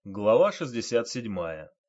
Глава 67.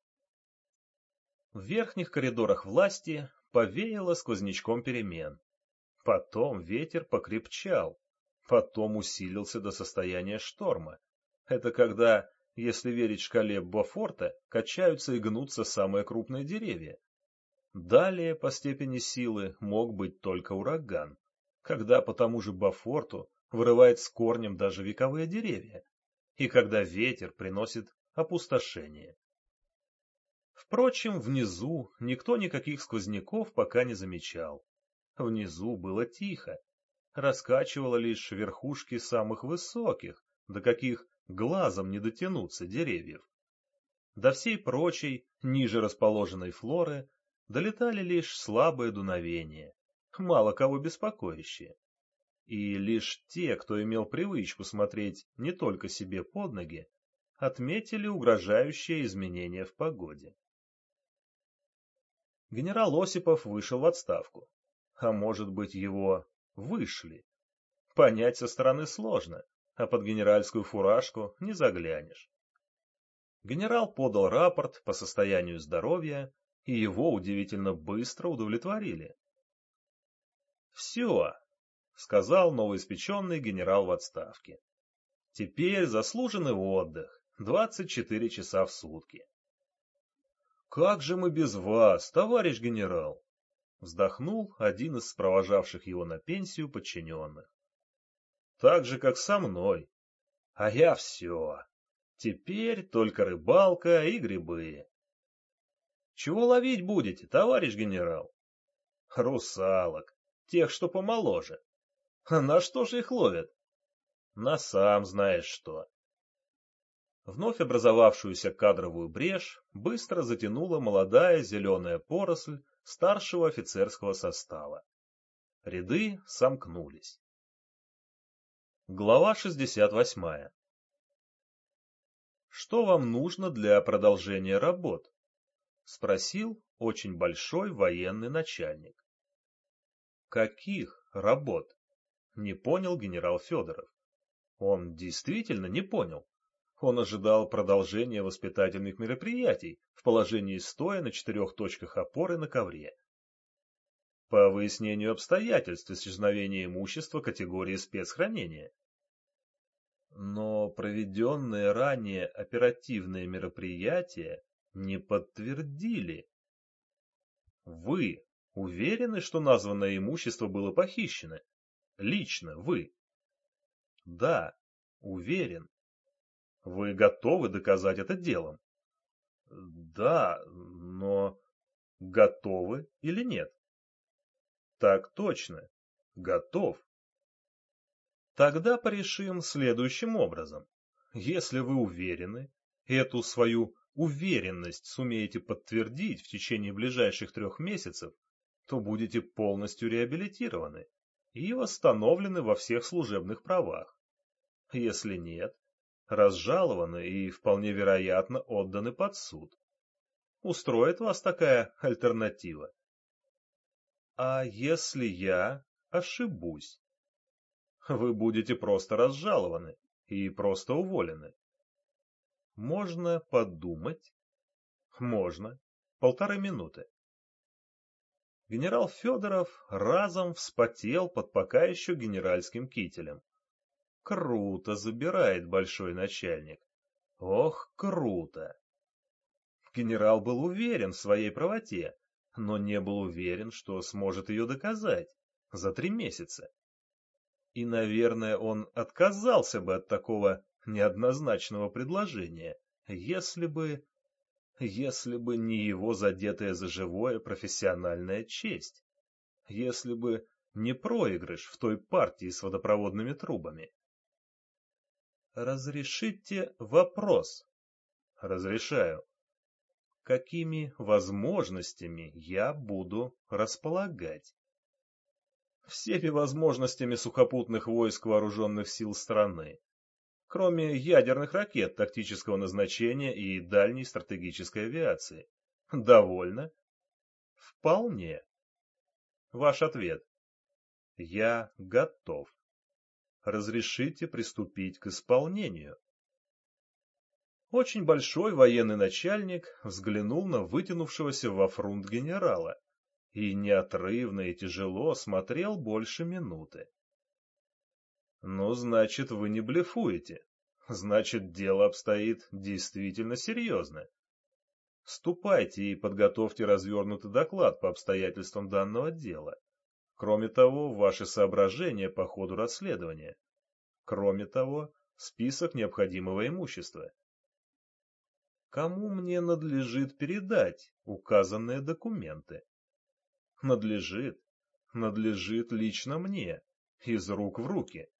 В верхних коридорах власти повеяло сквознячком перемен. Потом ветер покрепчал, потом усилился до состояния шторма. Это когда, если верить шкале Бофорта, качаются и гнутся самые крупные деревья. Далее по степени силы мог быть только ураган, когда по тому же Бофорту вырывает с корнем даже вековые деревья, и когда ветер приносит опустошение. Впрочем, внизу никто никаких сквозняков пока не замечал. Внизу было тихо, раскачивало лишь верхушки самых высоких, до каких глазом не дотянуться деревьев. До всей прочей, ниже расположенной флоры, долетали лишь слабые дуновения, мало кого беспокоящие. И лишь те, кто имел привычку смотреть не только себе под ноги, отметили угрожающее изменение в погоде. Генерал Осипов вышел в отставку. А может быть, его вышли. Понять со стороны сложно, а под генеральскую фуражку не заглянешь. Генерал подал рапорт по состоянию здоровья, и его удивительно быстро удовлетворили. «Все», — сказал новоиспеченный генерал в отставке. «Теперь заслуженный отдых, 24 часа в сутки». «Как же мы без вас, товарищ генерал?» — вздохнул один из провожавших его на пенсию подчиненных. «Так же, как со мной. А я все. Теперь только рыбалка и грибы». «Чего ловить будете, товарищ генерал?» «Русалок, тех, что помоложе». «На что же их ловят?» «На сам знаешь что». Вновь образовавшуюся кадровую брешь быстро затянула молодая зеленая поросль старшего офицерского состава. Ряды сомкнулись. Глава 68. «Что вам нужно для продолжения работ?» — спросил очень большой военный начальник. «Каких работ?» — не понял генерал Федоров. Он действительно не понял. Он ожидал продолжения воспитательных мероприятий в положении стоя на 4 точках опоры на ковре. По выяснению обстоятельств исчезновения имущества категории спецхранения. Но проведенные ранее оперативные мероприятия не подтвердили. Вы уверены, что названное имущество было похищено? Лично вы? Да, уверен. Вы готовы доказать это делом? Да, но готовы или нет? Так точно. Готов. Тогда порешим следующим образом. Если вы уверены, эту свою уверенность сумеете подтвердить в течение ближайших 3 месяцев, то будете полностью реабилитированы и восстановлены во всех служебных правах. Если нет, разжалованы и, вполне вероятно, отданы под суд. Устроит вас такая альтернатива? А если я ошибусь? Вы будете просто разжалованы и просто уволены. Можно подумать? Можно. 1,5 минуты. Генерал Федоров разом вспотел под пока еще генеральским кителем. Круто забирает большой начальник. Ох, круто! Генерал был уверен в своей правоте, но не был уверен, что сможет ее доказать за 3 месяца. И, наверное, он отказался бы от такого неоднозначного предложения, если бы не его задетая за живое профессиональная честь, если бы не проигрыш в той партии с водопроводными трубами. «Разрешите вопрос?» «Разрешаю». «Какими возможностями я буду располагать?» «Всеми возможностями сухопутных войск вооруженных сил страны, кроме ядерных ракет тактического назначения и дальней стратегической авиации. Довольно?» «Вполне». Ваш ответ. Я готов. Разрешите приступить к исполнению. Очень большой военный начальник взглянул на вытянувшегося во фрунт генерала и неотрывно и тяжело смотрел больше минуты. «Ну, значит, вы не блефуете. Значит, дело обстоит действительно серьезно. Ступайте и подготовьте развернутый доклад по обстоятельствам данного дела. Кроме того, ваши соображения по ходу расследования. Кроме того, список необходимого имущества. Кому мне надлежит передать указанные документы? Надлежит лично мне, из рук в руки.